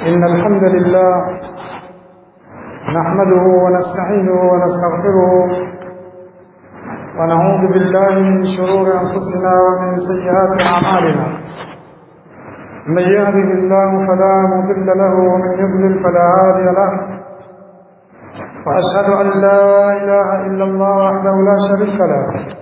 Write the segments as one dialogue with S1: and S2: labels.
S1: إن الحمد لله نحمده ونستعينه ونستغفره ونعوذ بالله من شرور أنفسنا ومن سيئات أعمالنا. من يهده الله فلا مضل له ومن يضلل فلا هادي له. وأشهد أن لا إله إلا الله وحده لا شريك له،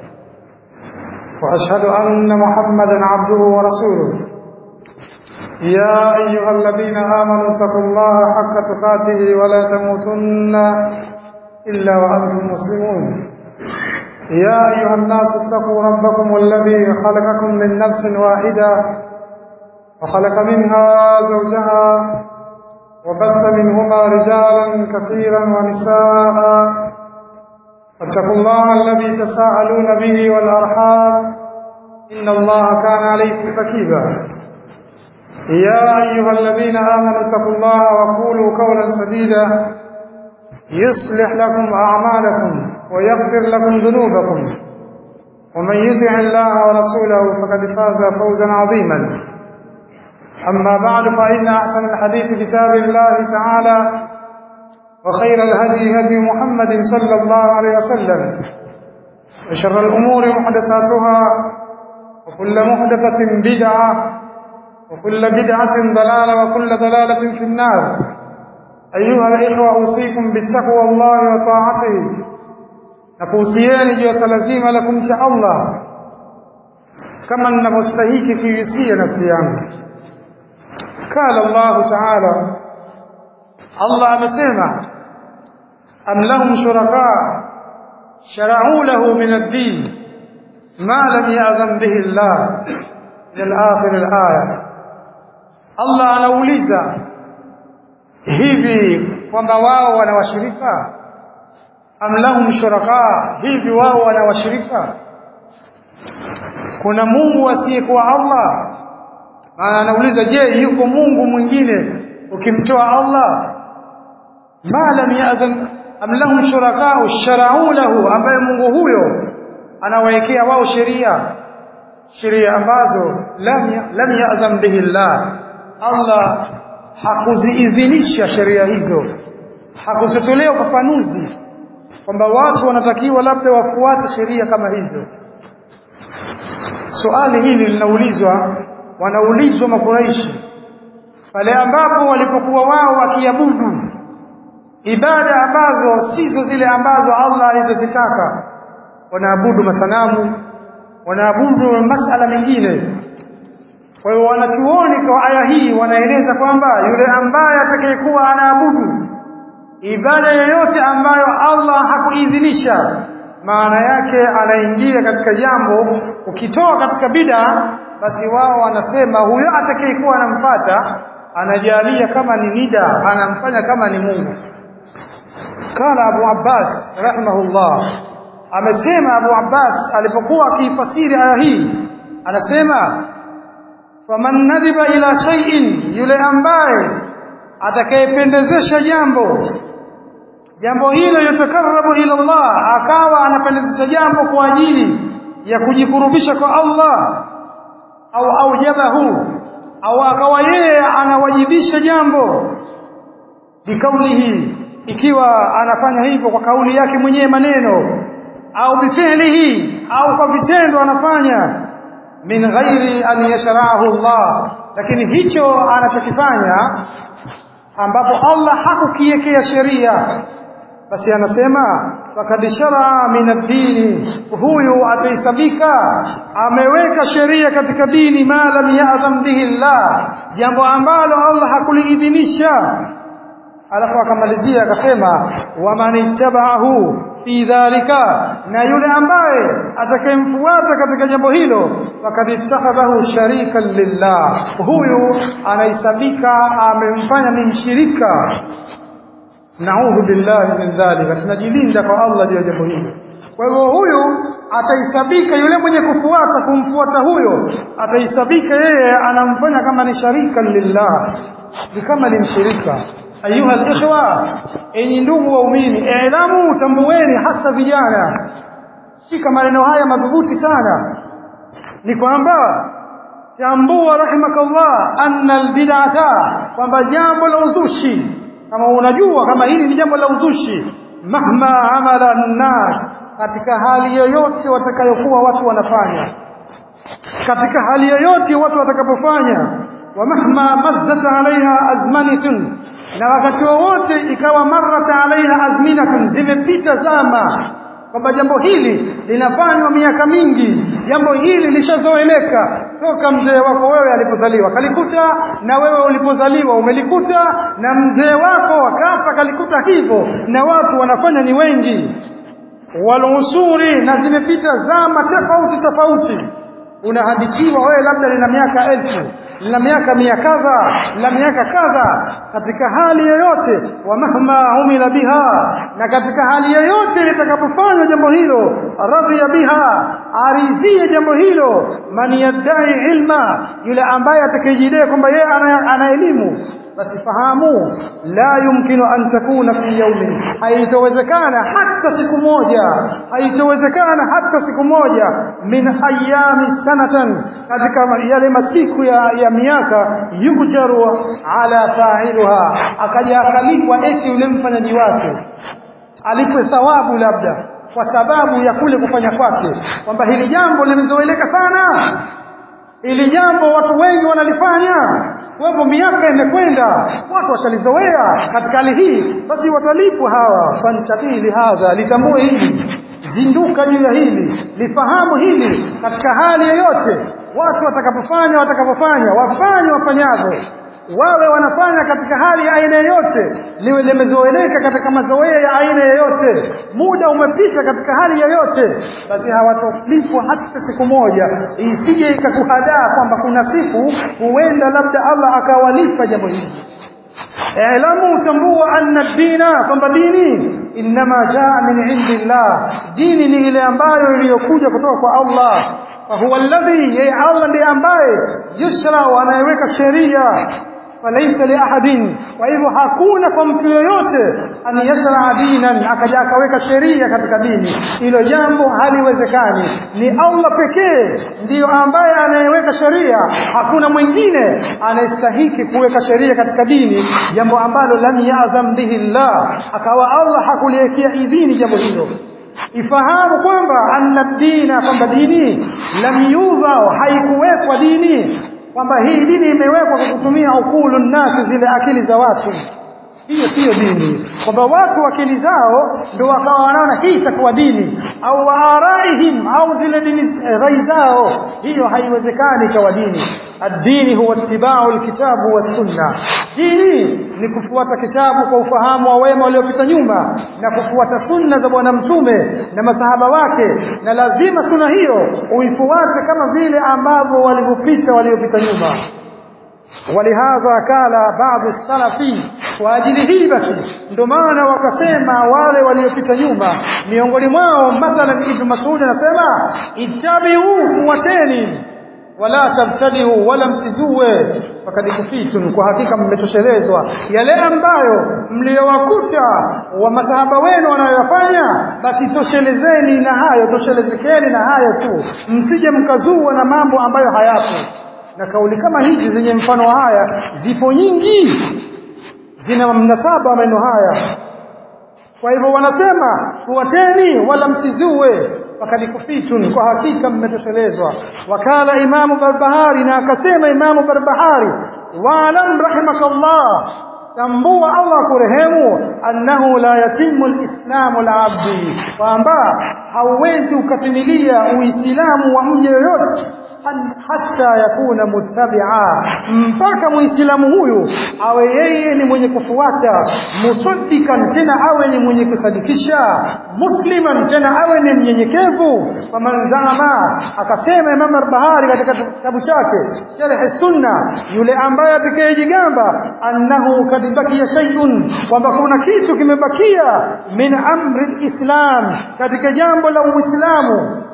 S1: وأشهد أن محمدا عبده ورسوله. يا أيها الذين آمنوا اتقوا الله حق تقاته ولا تموتن إلا وأنتم مسلمون. يا أيها الناس اتقوا ربكم الذي خلقكم من نفس واحدة وخلق منها زوجها وبث منهما رجالا كثيرا ونساء. فاتقوا الله الذي تساءلون به والأرحام إن الله كان عليكم رقيبا. يا أيها الذين آمنوا اتقوا الله وقولوا قولا سديدا يصلح لكم أعمالكم ويغفر لكم ذنوبكم، ومن يطع الله ورسوله فقد فاز فوزا عظيما. أما بعد، فإن أحسن الحديث كتاب الله تعالى، وخير الهدي هدي محمد صلى الله عليه وسلم، وشر الأمور محدثاتها، وكل محدثة بدعة، وكل بدعة ضلالة، وكل ضلالة في النار. أيها الإخوة، أوصيكم بتقوى الله وطاعته. نكوصياني جوة لازيمة لكم شاء الله كما نستهيك في يسير نفسيان. قال الله تعالى: الله مسمع أم لهم شركاء شرعوا له من الدين ما لم يأذن به الله إلى آخر الآية. Allah anauliza, hivi kwamba wao wana washirika? Am lahum shuraka, hivi wao wana washirika? Kuna Mungu asiyekuwa Allah? Maana anauliza, je, yuko Mungu mwingine ukimtoa Allah? Ma lam ya'dhan am lahum shuraka shara'u lahu, ambaye Mungu huyo anawaekea wao sheria ambazo lam ya'dhan bihi Allah hakuziidhinisha sheria hizo, hakuzitolea ufafanuzi kwamba watu wanatakiwa labda wafuate sheria kama hizo. Swali hili wanaulizwa Makuraishi pale ambapo walipokuwa wao wakiabudu ibada ambazo sizo zile ambazo Allah alizozitaka. Wanaabudu masanamu, wanaabudu masala mengine. Kwa hiyo wanachuoni kwa aya hii wanaeleza kwamba yule ambaye atakayekuwa anaabudu ibada yoyote ambayo Allah hakuidhinisha, maana yake anaingia katika jambo. Ukitoa katika bid'a, basi wao wanasema huyo atakayekuwa anamfuata anajalia kama ni nida, anamfanya kama ni Mungu. Kala Abu Abbas rahimahullah, amesema Abu Abbas alipokuwa akifasiri aya hii, anasema faman nadhiba ila shay'in, yule ambaye atakayependezesha jambo hilo yatakarrabu ila Allah, akawa anapendezesha jambo kwa ajili ya kujikurubisha kwa Allah, au aujabahu, au akawa yeye anawajibisha jambo bikaulihi, ikiwa anafanya hivyo kwa kauli yake mwenyewe maneno, au bifi'lihi, au kwa vitendo anafanya, min ghairi an yashra'ahu Allah, lakini hicho anachokifanya ambapo Allah hakukiwekea sheria, basi anasema faqad shara'a min ad-din, huyu ataisabika ameweka sheria katika dini, ma lam ya'dham bihi Allah, jambo ambalo Allah hakuliidhinisha. Alafu akamalizia akasema waman ittaba'ahu fi dhalika, na yule ambaye atakayemfuata katika jambo hilo, faqad ittakhadhahu sharikan lillah, huyu anaisabika amemfanya ni mshirika. Naudhu billahi min dhalika, tunajilinda kwa Allah juu ya jambo hilo. Kwa hivyo huyu ataisabika, yule mwenye kumfuata huyo ataisabika yeye anamfanya kama ni sharikan lillah, ni kama ni mshirika. Ayuha al-ikhwa, enyi ndugu waumini, elimu tambueni, hasa vijana, shika maneno haya madhubuti sana, ni kwamba tambua rahimakallah anna al-bid'ata kwamba jambo la uzushi, kama unajua kama hili ni jambo la uzushi, mahma amala an-nas, katika hali yoyote watakayokuwa watu wanafanya, katika hali yoyote watu watakapofanya, wa mahma mazzat alaiha azmanatun, na wakati wowote ikawa marrat alaiha azminatun, zimepita zama, kwamba jambo hili linafanywa miaka mingi, jambo hili lishazoeleka toka mzee wako wewe alipozaliwa kalikuta, na wewe ulipozaliwa umelikuta, na mzee wako wakafa kalikuta hivyo, na watu wanafanya ni wengi, walusuri, na zimepita zama tofauti tofauti. Unahadisiwa wewe labda lina miaka 1000, lina miaka 100 kadha, lina miaka kadha, katika hali yoyote, wa mahma umila biha, na katika hali yoyote litakapofanywa jambo hilo, radhiya biha, arizie jambo hilo, man yadai ilma, yule ambaye atakayejidai kwamba yeye ana elimu, basi fahamu la yumkinu an takuna fi yawmin, haitowezekana hata siku moja, haitowezekana hata siku moja, min ayami sanatan, katika yale masiku ya miaka, yukjaru ala fa'iluha, akaja akalipwa eti yule mfanyaji wake alipwe thawabu labda kwa sababu ya kule kufanya kwake, kwamba hili jambo limezoeleka sana, ili jambo watu wengi wanalifanya, kwa hivyo miaka imekwenda, watu washalizoea. Katika hali hii basi watalipwa hawa. Fantabili hadha, litambue hili, zinduka juu ya hili, lifahamu hili. Katika hali yoyote watu watakapofanya wafanye wafanyavyo, wawe wanafanya katika hali ya aina yoyote, liwe limezoeleka katika mazoea ya aina yoyote, muda umepita katika hali yoyote, basi hawatolipwa hata siku moja. Isije ikakuhadaa kwamba kuna siku huenda labda Allah akawalipa jambo hili. Ilamu, tambua anna dina, kwamba dini inma jaa min indillah, dini ni ile ambayo iliyokuja kutoka kwa Allah. Fa huwa alladhi, ya Allah ndiye ambaye yusra, anayeweka sheria, falaysa li ahadin, kwa hivyo hakuna kwa mtu yoyote, an yasra dinan, akaja akaweka sheria katika dini. Hilo jambo haliwezekani, ni Allah pekee ndiyo ambaye anayeweka sheria, hakuna mwingine anayestahili kuweka sheria katika dini, jambo ambalo lam ya'zam bihi Allah, akawa Allah hakuliwekea idhini jambo hilo. Ifahamu kwamba anna dina, kwamba dini lam yudha, haikuwekwa dini kwamba hii dini imewekwa kwa kutumia ukulu nasi, zile akili za watu. Hiyo siyo dini, kwamba watu akili zao ndio wakawa wanaona hii itakuwa dini, au waaraihim, au zile dini rai zao. Hiyo haiwezekani kwa dini. Ad-dini huwa ittiba'u al-kitabu was-sunnah, dini ni kufuata kitabu kwa ufahamu wa wema waliopita nyuma, na kufuata sunna za bwana mtume na masahaba wake, na lazima sunna hiyo uifuate kama vile ambavyo waliopita nyuma. Walihadha kala baadhi salafi, kwa ajili hii basi ndio maana wakasema wale waliopita nyuma, miongoni mwao mathalan Ibn Mas'ud anasema ittabi'u, fuateni, wala tabtadi'u, wala msizue, fakad kufitun, kwa hakika mmetoshelezwa yale ambayo mliowakuta wa masahaba wenu wanayofanya, basi toshelezeni na hayo, toshelezekeni na hayo tu, msije mkazua na mambo ambayo hayapo. Na kauli kama hizi zenye mfano haya zipo nyingi, zina mnasaba maneno haya. Kwa hivyo wanasema fuateni wala msizue, fakad kufitun, kwa hakika mmetoshelezwa. Wakala Imamu Barbahari, na akasema Imamu Barbahari, wa'lam rahimakallah, tambua Allah kurehemu, annahu la yatimu al-islamu al-abdi, kwamba hauwezi ukatimilia uislamu wa mja yoyote hata yakuna muttabi'a, mpaka muislamu huyu awe yeye ni mwenye kufuata, musaddikan, tena awe ni mwenye kusadikisha, musliman, tena awe ni mnyenyekevu. Faman zama, akasema Imam al-Bahari katika kitabu chake Sharh Sunna, yule ambaye atakayejigamba annahu kad bakiya shay'un, kwamba kuna kitu kimebakia min amri al-islam, katika jambo la Uislamu,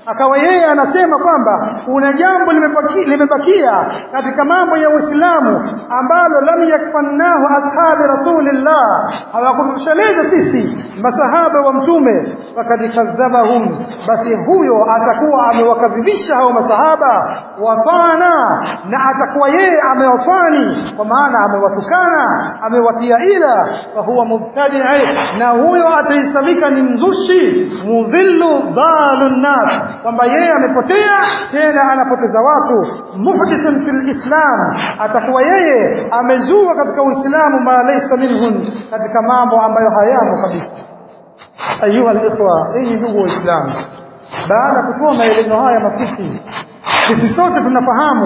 S1: akawa yeye anasema kwamba kuna jambo limebakia katika mambo ya Uislamu ambalo lam yakfannahu ashabi rasulillah, hawakutusheleza sisi masahaba wa mtume, fakad kadhabahum, basi huyo atakuwa amewakadhibisha hao masahaba, wafana, na atakuwa yeye amewafani, kwa maana amewatukana, amewatia ila, fa huwa mubtadi', na huyo ataisabika ni mzushi, mudhillu dhalun nas, kwamba yeye amepotea tena anapoteza watu, muhdithun fil islam, atakuwa yeye amezua katika Uislamu ma laysa minhun, katika mambo ambayo hayamo kabisa. Ayuha alikhwa, enyi ndugu waislamu, baada kutoa maelezo haya mafupi, sisi sote tunafahamu,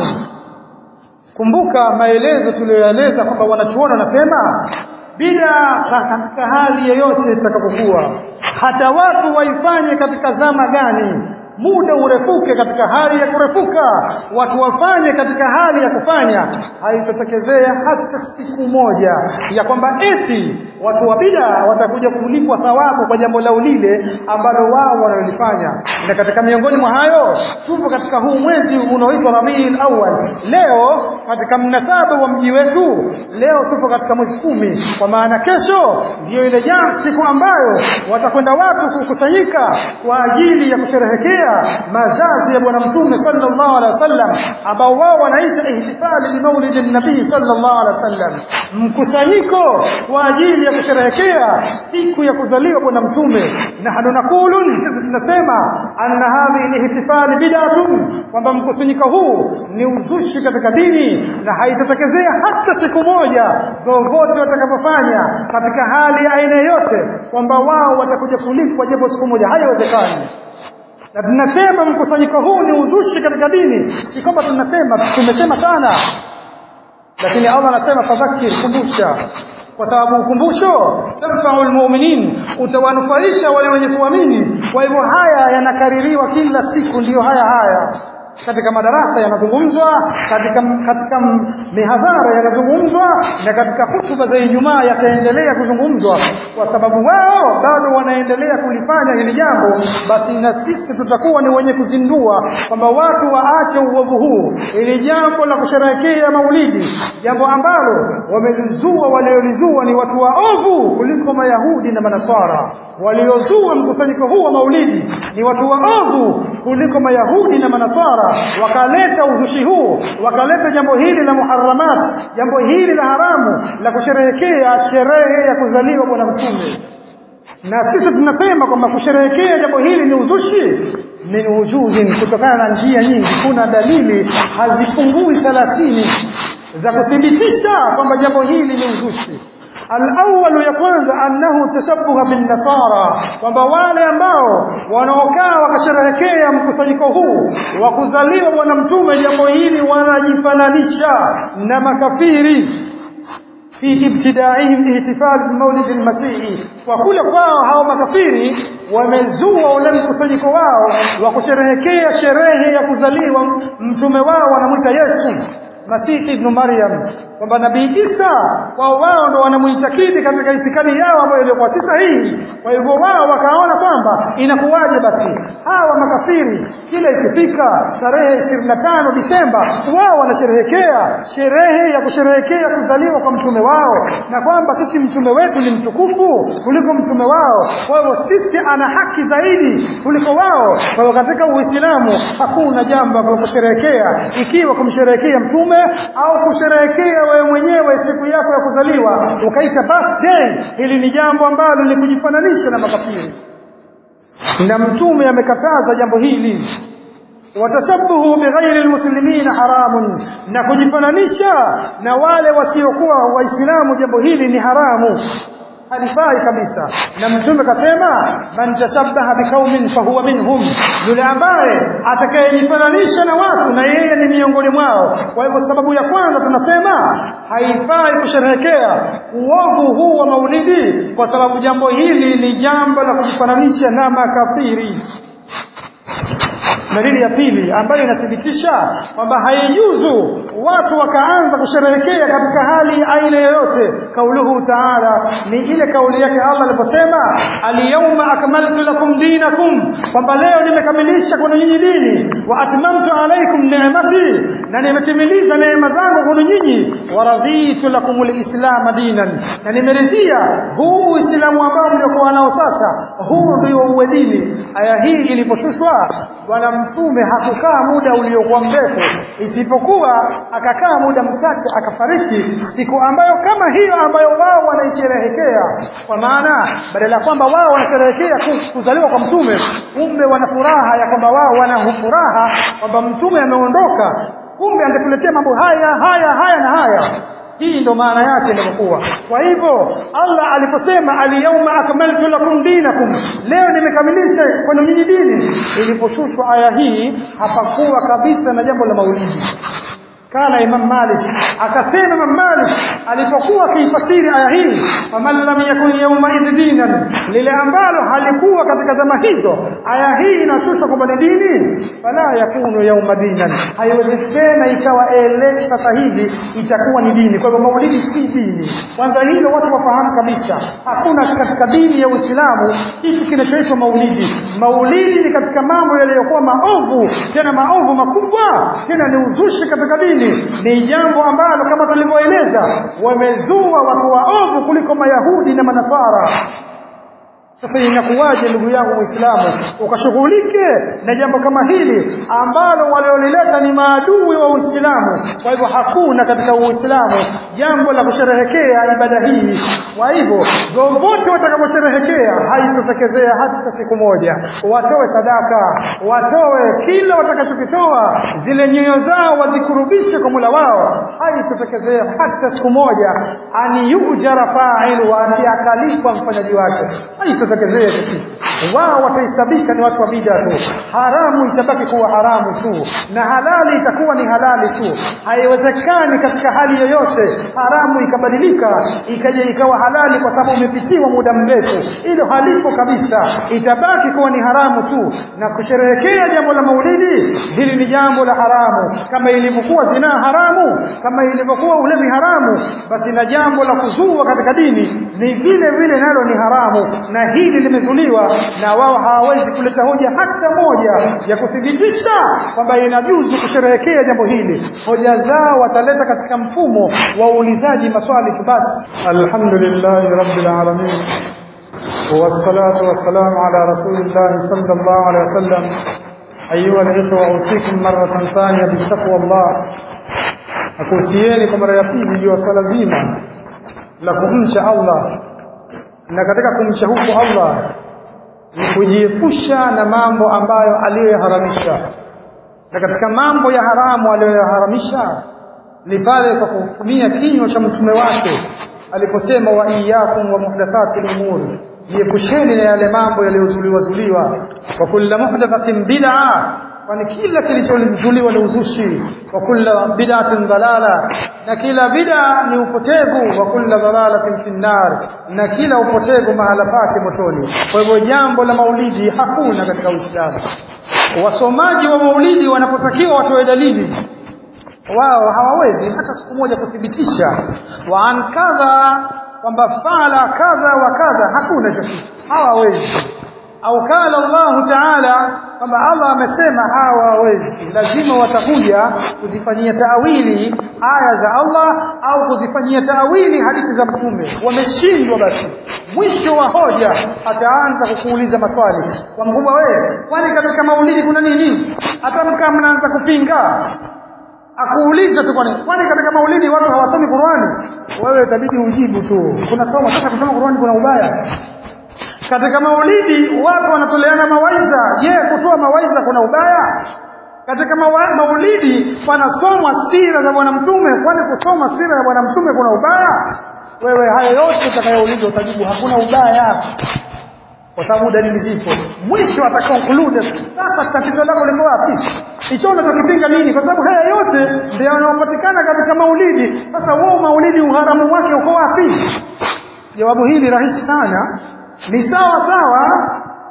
S1: kumbuka maelezo tuliyoeleza kwamba wanachuona nasema bila katika hali yoyote itakapokuwa, hata watu waifanye katika zama gani, muda urefuke katika hali ya kurefuka, watu wafanye katika hali ya kufanya, haitotokezea hata siku moja ya kwamba eti watu wa bid'a watakuja kulipwa thawabu kwa jambo lao lile ambalo wao wanalifanya. Na katika miongoni mwa hayo, tupo katika huu mwezi unaoitwa Rabiul Awwal. Leo katika mnasaba wa mji wetu, leo tupo katika mwezi 10, kwa maana kesho ndio ile siku ambayo watakwenda watu kukusanyika kwa ajili ya kusherehekea mazazi ya bwana mtume sallallahu alaihi wasallam, ambao wao wanaita ihtifali bi maulidin nabii sallallahu alaihi wasallam, mkusanyiko kwa ajili ya kusherehekea siku ya kuzaliwa bwana mtume. Na hanunaqulun, sisi tunasema anna hadhihi ihtifali bid'atun, kwamba mkusanyiko huu ni uzushi katika dini, na haitatokezea hata siku moja wowote watakapofanya katika hali ya aina yote kwamba wao watakuja kulipwa japo siku moja, haiwezekani. Na tunasema mkusanyiko huu ni uzushi katika dini, si kwamba tumesema sana, lakini Allah anasema fadhakir, kumbusha, kwa sababu ukumbusho tanfa'ul mu'minin, utawanufaisha wale wenye kuamini. Kwa hivyo haya yanakaririwa kila siku, ndiyo haya katika madarasa yanazungumzwa, katika mihadhara yanazungumzwa, na katika hutuba za Ijumaa yataendelea kuzungumzwa, kwa sababu wao bado wanaendelea kulifanya hili jambo. Basi na sisi tutakuwa ni wenye kuzindua kwamba watu waache uovu huu, ili jambo la kusherehekea maulidi, jambo ambalo wamelizua, waliolizua ni watu waovu kuliko Mayahudi na Manasara. Waliozua mkusanyiko huu wa maulidi ni watu waovu kuliko Mayahudi na Manasara, wakaleta uzushi huu, wakaleta jambo hili la muharramat, jambo hili la haramu la kusherehekea sherehe ya kuzaliwa bwana mtume. Na sisi tunasema kwamba kusherehekea jambo hili ni uzushi min wujuhin, kutokana na njia nyingi. Kuna dalili hazipungui 30 za kuthibitisha kwamba jambo hili ni uzushi. Al-awwalu, ya kwanza, annahu tashabbuha bin nasara, kwamba wale ambao wanaokaa wakasherehekea mkusanyiko huu wa kuzaliwa bwana mtume, jambo hili wanajifananisha na makafiri fi ibtidaihim ihtifal bi maulid al-masih, kwa kule kwao hao makafiri wamezua ule mkusanyiko wao wa kusherehekea sherehe ya kuzaliwa mtume wao, wanamuita Yesu Masihi ibn Maryam, kwamba Nabii Isa wao ndo wanamuitakidi katika itikadi yao ambayo ilikuwa si sahihi. Kwa hivyo wao wakaona kwamba inakuwaje basi hawa makafiri kila ikifika tarehe 25 Disemba wao wanasherehekea sherehe ya kusherehekea kuzaliwa kwa mtume wao, na kwamba sisi mtume wetu ni mtukufu kuliko mtume wao, kwa hivyo sisi ana haki zaidi kuliko wao. Kwa hiyo katika Uislamu hakuna jambo la kusherehekea ikiwa kumsherehekea mtume au kusherehekea wewe mwenyewe siku yako ya kuzaliwa ukaita birthday. Hili ni jambo ambalo ni kujifananisha na makafiri, na mtume amekataza jambo hili. Watashabbuhu bighairi almuslimina haramun, na kujifananisha na wale wasiokuwa waislamu jambo hili ni haramu, halifai kabisa. Na mtume kasema man tashabbaha biqaumin fahuwa minhum, yule ambaye atakayejifananisha na watu na yeye ni miongoni mwao. Kwa hivyo sababu ya kwanza tunasema haifai kusherehekea uovu huu wa maulidi, kwa sababu jambo hili ni jambo la kujifananisha na makafiri. Dalili ya pili ambayo inathibitisha kwamba haijuzu watu wakaanza kusherehekea katika hali aina yoyote, kauluhu ta'ala, ni ile kauli yake Allah aliposema al-yawma akmaltu lakum dinakum, kwamba leo nimekamilisha kwenu nyinyi dini, wa atmamtu alaykum ni'mati, na nimetimiliza neema zangu kwenu nyinyi, wa raditu lakumul islam dinan, na nimeridhia huu Uislamu ambao mliokuwa nao sasa, huu ndio uwe dini. Aya hii iliposhushwa, Bwana Mtume hakukaa muda uliokuwa mrefu, isipokuwa akakaa muda mchache akafariki, siku ambayo kama hiyo ambayo wao wanaisherehekea. Kwa maana badala kwamba wao wanasherehekea kuzaliwa kwa Mtume, kumbe wana furaha ya kwamba wao wana furaha kwamba Mtume ameondoka, kumbe angekuletea mambo haya na haya. Hii ndo maana yake inakuwa. Kwa hivyo Allah aliposema al-yawma akmaltu lakum dinakum, leo nimekamilisha kwenu nyinyi dini, iliposhushwa aya hii hapakuwa kabisa na jambo la maulidi. Kana Imam Malik akasema, Imam Malik alipokuwa akifasiri aya hii, faman lam yakun yawma iddinan, lile ambalo halikuwa katika zama hizo, aya hii inashushwa kwamba ni dini, fala yakunu yawma dinan, haiwezekana ikawa sasa hivi itakuwa ni dini. Kwa hivyo maulidi si dini. Kwanza hilo watu wafahamu kabisa, hakuna katika dini ya Uislamu kitu kinachoitwa maulidi. Maulidi ni katika mambo yaliyokuwa maovu, tena maovu makubwa, tena ni uzushi katika dini. Ni jambo ambalo kama tulivyoeleza wamezua watu waovu kuliko Mayahudi na Manasara. Sasa inakuwaje ndugu yangu Muislamu ukashughulike na jambo kama hili ambalo waliolileta ni maadui wa Uislamu? Kwa hivyo hakuna katika Uislamu jambo la kusherehekea ibada hii. Kwa hivyo wote watakaposherehekea haitotekezea hata siku moja. Watoe sadaka, watoe kila watakachokitoa, zile nyoyo zao wazikurubishe kwa Mola wao, haitotekezea hata siku moja. Ani yujara fa'ilu, wa akiakalipwa mfanyaji wake, haitotekezea. Wao wataisabika ni watu wa bid'a tu, haramu itabaki kuwa haramu tu, na halali itakuwa ni halali tu. Haiwezekani katika hali yoyote haramu ikabadilika ikaja ikawa halali kwa sababu umepitiwa muda mrefu. Hilo halipo kabisa, itabaki kuwa ni haramu tu. Na kusherehekea jambo la maulidi, hili ni jambo la haramu. Kama ilivyokuwa zinaa haramu, kama ilivyokuwa ulevi haramu, basi na jambo la kuzua katika dini ni vile vile nalo ni haramu. Na hili limezuliwa, na wao hawawezi kuleta hoja hata moja ya kuthibitisha kwamba inajuzu kusherehekea jambo hili. Hoja zao wataleta katika mfumo wa uulizaji maswali tu basi. Alhamdulillahi rabbil alamin, wassalatu wassalamu ala rasulillahi sallallahu alaihi wasallam. Ayuha al-ikhwa, usikum maratan thaniya bittaqwallah. Akusieni kwa mara ya pili juu ya swala zima la kumcha Allah, na katika kumcha huku Allah ni kujiepusha na mambo ambayo aliyoyaharamisha. Na katika mambo ya haramu aliyoyaharamisha ni pale kwa kutumia kinywa cha mtume wake aliposema, wa iyyakum wa muhdathatil umur, jiepusheni na yale mambo yaliyozuliwa. Wa kullu muhdathatin bid'a, kwani kila kilichozuliwa ni uzushi. Wa kullu bid'atin dalala, na kila bid'a ni upotevu. Wa kullu dalalatin finnar, na kila upotevu mahala pake motoni. Kwa hivyo jambo la maulidi hakuna katika Uislamu. Wasomaji wa maulidi wanapotakiwa watoe dalili, wao hawawezi hata siku moja kuthibitisha wa an kadha kwamba fala kadha wa kadha, hakuna chochote, hawawezi. Au kala Allah Ta'ala kwamba Allah amesema, hawawezi. Lazima watakuja kuzifanyia taawili aya za Allah au kuzifanyia taawili hadithi za mtume. Wameshindwa, basi mwisho wa hoja ataanza kukuuliza maswali kwa mkubwa, wewe kwani katika maulidi kuna nini? Hata mkaa mnaanza kupinga, akuuliza tu kwani katika maulidi watu hawasomi Qur'ani? Wewe itabidi ujibu tu, kuna soma sasa, kusoma Qur'ani kuna ubaya? Katika maulidi watu wanatoleana mawaidha, je, kutoa mawaidha kuna ubaya? Katika maulidi panasomwa sira za bwana mtume, kwani kusoma sira ya bwana mtume kuna ubaya? Wewe hayo yote utakayoulizwa utajibu hakuna ubaya, kwa sababu dalili zipo. Mwisho atakonklude, sasa tatizo lako liko wapi? Hicho unachokipinga nini? Kwa sababu haya yote ndio yanayopatikana katika maulidi. Sasa wao maulidi uharamu wake uko wapi? Jawabu hili rahisi sana, ni sawa sawa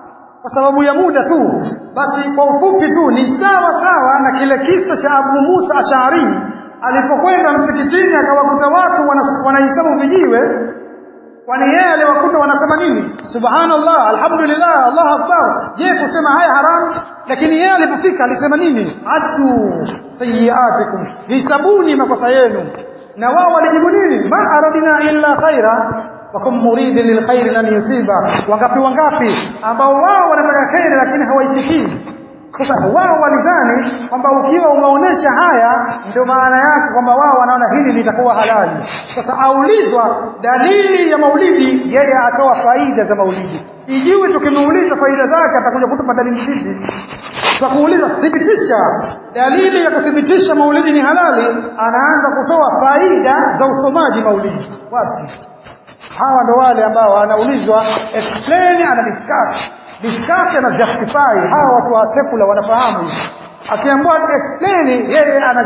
S1: kwa sababu ya muda tu. Basi kwa ufupi tu ni sawa sawa na kile kisa cha Abu Musa Ash'ari alipokwenda msikitini akawakuta watu wanahesabu vijiwe. Kwani yeye aliwakuta wanasema nini? Subhanallah, alhamdulillah, Allahu akbar. Je, kusema haya haramu? Lakini yeye alipofika alisema nini? Addu sayyi'atikum, hisabuni makosa yenu. Na wao walijibu nini? Ma aradina illa khaira wa kum muridin lil khairi lan yusiba. Wangapi ambao wao wanataka khairi lakini hawaifikii. Sasa wao walidhani kwamba ukiwa umeonesha haya ndio maana yake kwamba wao wanaona hili litakuwa halali. Sasa aulizwa dalili ya maulidi, yeye atoa faida za maulidi. Sijui tukimuuliza faida zake atakuja kutupa dalili zipi. Tutakuuliza thibitisha dalili ya kuthibitisha maulidi ni halali, anaanza kutoa faida za usomaji maulidi. Wapi? Hawa ndio wale ambao anaulizwa explain and discuss na justify. Hawa watu wa secular wanafahamu. Akiambiwa explain, yeye ana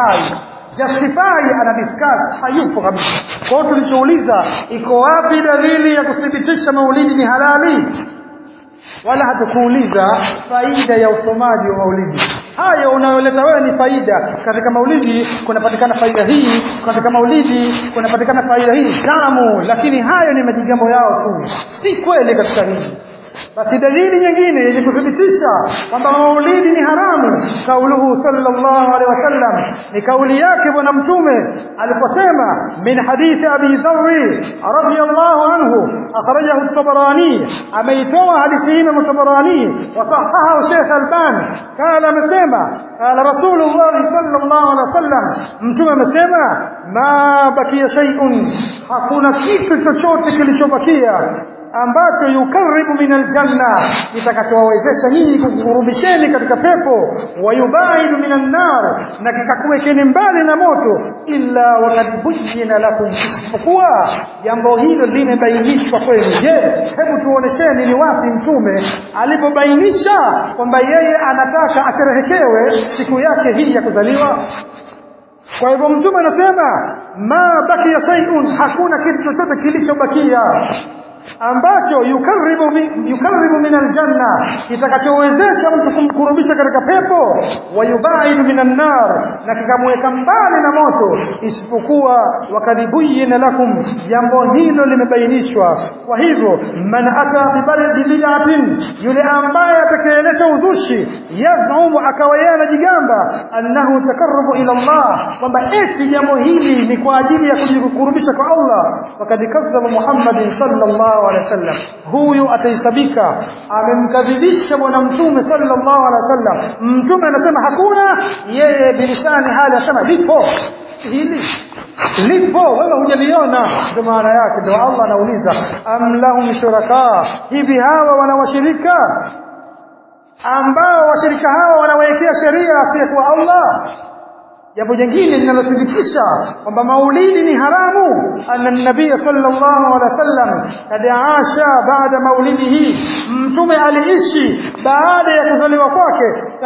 S1: justify ana discuss, hayupo kabisa. Kwa hiyo tulichouliza, iko wapi dalili ya kuthibitisha maulidi ni halali? Wala hatukuuliza faida ya usomaji wa maulidi. Hayo unayoleta wewe ni faida. Katika maulidi kunapatikana faida hii, katika maulidi kunapatikana faida hii salamu, lakini hayo ni majigambo yao tu, si kweli katika hili. Basi dalili nyingine yenye kuthibitisha kwamba maulidi ni haramu, kauluhu sallallahu alaihi wasallam, ni kauli yake bwana mtume aliposema, min hadithi Abi Dharr radhiyallahu anhu akhrajahu at-Tabarani, ameitoa hadithi hii na Tabarani wa sahahahu Sheikh Albani. Kala amesema, qala Rasulullah sallallahu alaihi wasallam, mtume amesema, ma bakiya shay'un, hakuna kitu chochote kilichobakia ambacho yukaribu minal janna, kitakachowawezesha nyinyi kukurubisheni katika pepo, wayubaidu minan nar, na kikakuwekeni mbali na moto, illa waqad buyyina lakum, isipokuwa jambo hilo limebainishwa kwenu. Je, hebu tuonesheni ni wapi mtume alipobainisha kwamba yeye anataka asherehekewe siku yake hii ya kuzaliwa? Kwa hivyo mtume anasema ma bakiya shay'un, hakuna kitu chochote kilichobakia ambacho yukaribu minal janna, kitakachowezesha mtu kumkurubisha katika pepo, wayubaidu minan nar, na kikamweka mbali na moto, isipokuwa wakadibuyina lakum, jambo hilo limebainishwa. Kwa hivyo man ata bid'atin, yule ambaye atakayeleta uzushi, yazumu, akawa yeye anajigamba, annahu takarrubu ila Allah, kwamba eti jambo hili ni kwa ajili ya kujikurubisha kwa Allah, wakadikadhaba Muhammad sallallahu alaihi wasallam, huyu ataisabika amemkadhibisha bwana mtume sallallahu alaihi wasallam. Mtume anasema hakuna, yeye bilisani hali anasema lipo, hili lipo, wewe hujaliona. Ndio maana yake, ndio Allah anauliza, am lahum shuraka, hivi hawa wana washirika ambao washirika hawa wanawekea sheria asiyekuwa Allah? Jambo jingine linalothibitisha kwamba maulidi ni haramu, anna nabii sallallahu alaihi wasallam kadaasha baada maulidihi, mtume aliishi baada ya kuzaliwa kwake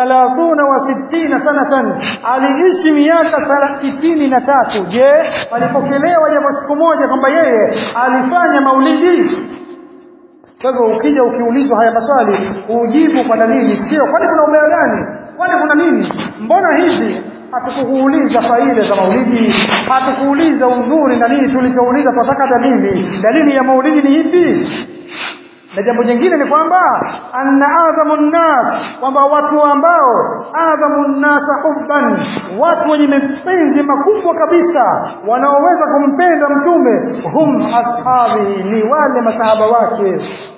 S1: 63 sanatan, aliishi miaka 63. Je, walipokelewa jambo siku moja kwamba yeye alifanya maulidi? Kwa hivyo ukija ukiulizwa haya maswali ujibu kwa dalili, sio kwani kuna ubaya gani, kwani kuna nini, mbona hivi. Hatukuuliza faida za maulidi, hatukuuliza uzuri na nini, tulichouliza tunataka dalili ya maulidi ni ipi. Na jambo jingine ni kwamba anna adhamun nas, kwamba watu ambao adhamun nas hubban, watu wenye mapenzi makubwa kabisa wanaoweza kumpenda mtume, hum ashabi, ni wale masahaba wake.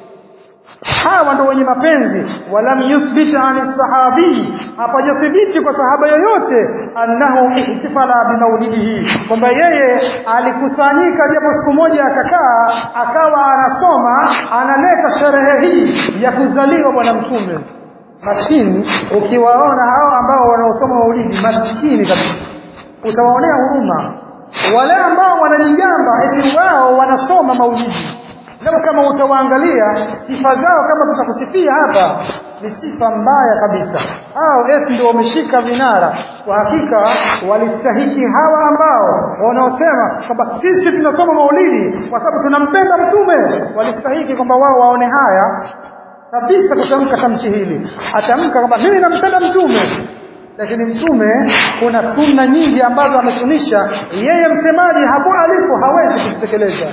S1: Hawa ndio wenye mapenzi. Walam yuthbit an sahabi, hapajathibiti kwa sahaba yoyote annahu ihtifala bi maulidihi, kwamba yeye alikusanyika japo siku moja akakaa akawa anasoma analeta sherehe hii ya kuzaliwa bwana mtume. Maskini, ukiwaona hao ambao wanaosoma maulidi, maskini kabisa, utawaonea huruma. Wale ambao wanajigamba eti wao wanasoma maulidi, leo kama utawaangalia sifa zao, kama tutakusifia hapa, ni sifa mbaya kabisa. Hao eti ndio wameshika vinara. Kwa hakika walistahiki hawa ambao wanaosema kwamba sisi tunasoma maulidi kwa sababu tunampenda mtume, walistahiki kwamba wao waone haya kabisa kutamka tamshi hili. Atamka kwamba mimi nampenda mtume, lakini mtume kuna sunna nyingi ambazo amesunisha yeye msemaji hapo alipo hawezi kuzitekeleza,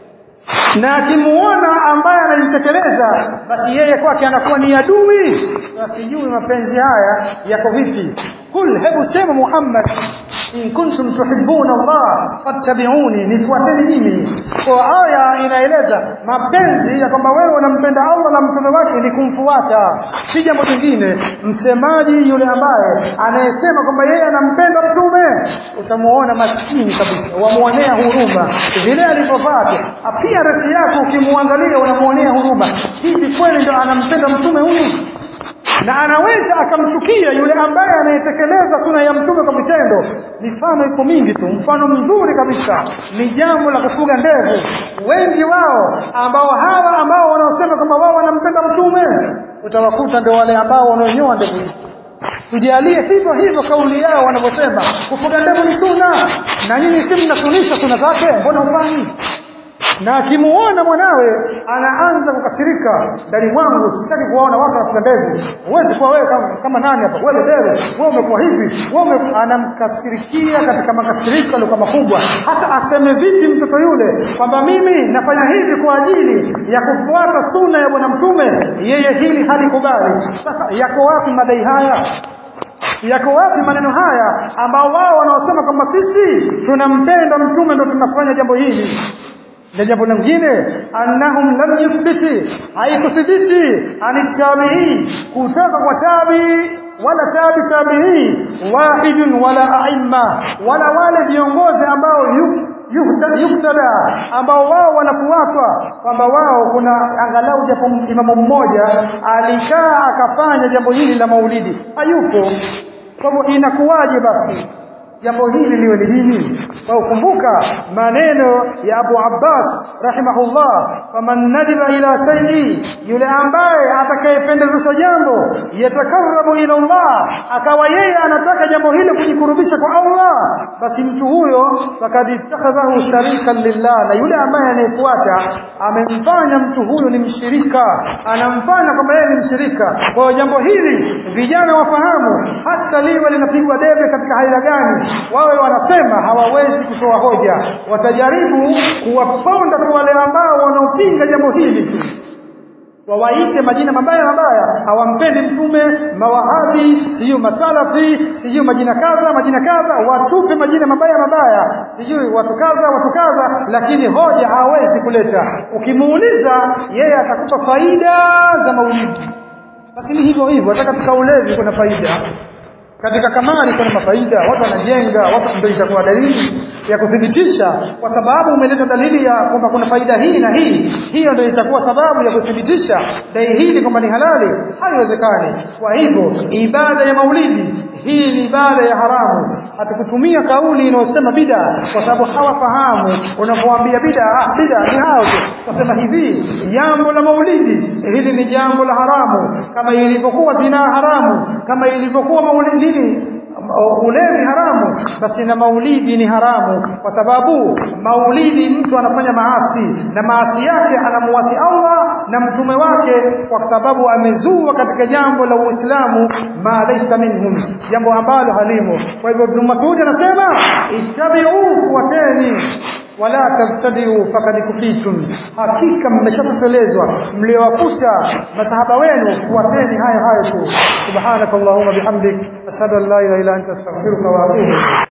S1: na akimuona ambaye anajitekeleza basi yeye kwake anakuwa ni adui. Sasa sijui mapenzi haya yako vipi? Kul, hebu sema Muhammad, in kuntum tuhibbuna Allah fattabi'uni, nifuateni mimi. Kwa aya inaeleza mapenzi ya kwamba wewe unampenda Allah na mtume wake ni kumfuata, si jambo lingine. Msemaji yule ambaye anayesema kwamba yeye anampenda mtume, utamuona maskini kabisa, wamuonea huruma vile alivyovaa. Pia rasi yako ukimuangalia unamuonea huruma. Hivi kweli ndo anampenda mtume huyu? Na anaweza akamchukia yule ambaye anayetekeleza sunna ya mtume kwa vitendo. Mifano iko mingi tu. Mfano mzuri kabisa ni jambo la kufuga ndevu. Wengi wao ambao wanaosema kwamba wao wanampenda mtume, utawakuta ndio wale ambao wanaonyoa ndevu hizo. Tujalie hivyo hivyo kauli yao wanavyosema kufuga ndevu ni sunna, na nyinyi si mnasunisha sunna zake, mbona ufanyi? Na akimuona mwanawe anaanza kukasirika, ndani mwangu sitaki kuwaona watu wafuga ndevu. Huwezi kuwa wewe kama nani hapa, wewe ndevu, wewe umekuwa hivi, wewe anamkasirikia katika makasiriko yale makubwa. Hata aseme vipi mtoto yule kwamba mimi nafanya hivi kwa ajili ya kufuata sunna ya bwana mtume, yeye hili halikubali. Sasa yako wapi madai haya? Yako wapi maneno haya ambao wao wanaosema kwamba sisi tunampenda mtume ndio tunafanya jambo hili? Na jambo lingine, annahum lam yuthbiti, haikuthibiti anitabi'i, kutoka kwa tabi wala tabi'i wahidun wala aimma, wala wale viongozi ambao yuktada, ambao wao wanafuatwa, kwamba wao kuna angalau japo imamu mmoja alikaa akafanya jambo hili la maulidi, hayupo. Kwa hivyo inakuwaje basi jambo hili liwe ni dini? Kwa kumbuka maneno ya Abu Abbas rahimahullah, faman nadiba ila shay'i, yule ambaye atakayependezesha jambo, yatakarrabu ila Allah, akawa yeye anataka jambo hilo kujikurubisha kwa Allah, basi mtu huyo fakad ittakhadhahu sharikan lillah, na yule ambaye anayefuata amemfanya mtu huyo ni mshirika, anamfanya kwamba yeye ni mshirika. Kwa jambo hili vijana wafahamu, hata liwe linapigwa debe katika haila gani, wawe wanasema hawawezi kutoa hoja, watajaribu kuwaponda kwa wale ambao wanaopinga jambo hili, wawaite majina mabaya, hawampendi mtume, mawahabi, siyo masalafi, siyo majina kadha, watupe majina mabaya, siyo watu kadha, lakini hoja hawezi kuleta. Ukimuuliza yeye atakupa faida za maulidi. Basi ni hivyo hivyo, hata katika ulevi kuna faida, katika kamari kuna mafaida, watu wanajenga, watu ndio itakuwa dalili ya kuthibitisha, kwa sababu umeleta dalili ya kwamba kuna faida hii na hii, hiyo ndio itakuwa sababu ya kuthibitisha dai hili kwamba ni halali. Haiwezekani. Kwa hivyo ibada ya maulidi hii ni ibada ya haramu. Hatukutumia kauli inayosema bid'a kwa sababu hawafahamu. Unapoambia bid'a ni hao tu. Kusema hivi, jambo la maulidi hili ni jambo la haramu, kama ilivyokuwa zina haramu, kama ilivyokuwa maulidi ulevi haramu, basi na maulidi ni haramu, kwa sababu maulidi mtu anafanya maasi, na maasi yake anamuasi Allah na mtume wake, kwa sababu amezua katika jambo la Uislamu ma laysa minhum, jambo ambalo halimo. Kwa hivyo Ibn Mas'ud anasema ittabi'u, wateni, wala tabtadiu faqad kufitum, hakika mmeshatoshelezwa mliowakuta masahaba wenu, fuateni hayo tu. Subhanakallahumma bihamdik, ashhadu an la ilaha illa anta astaghfiruka wa atubu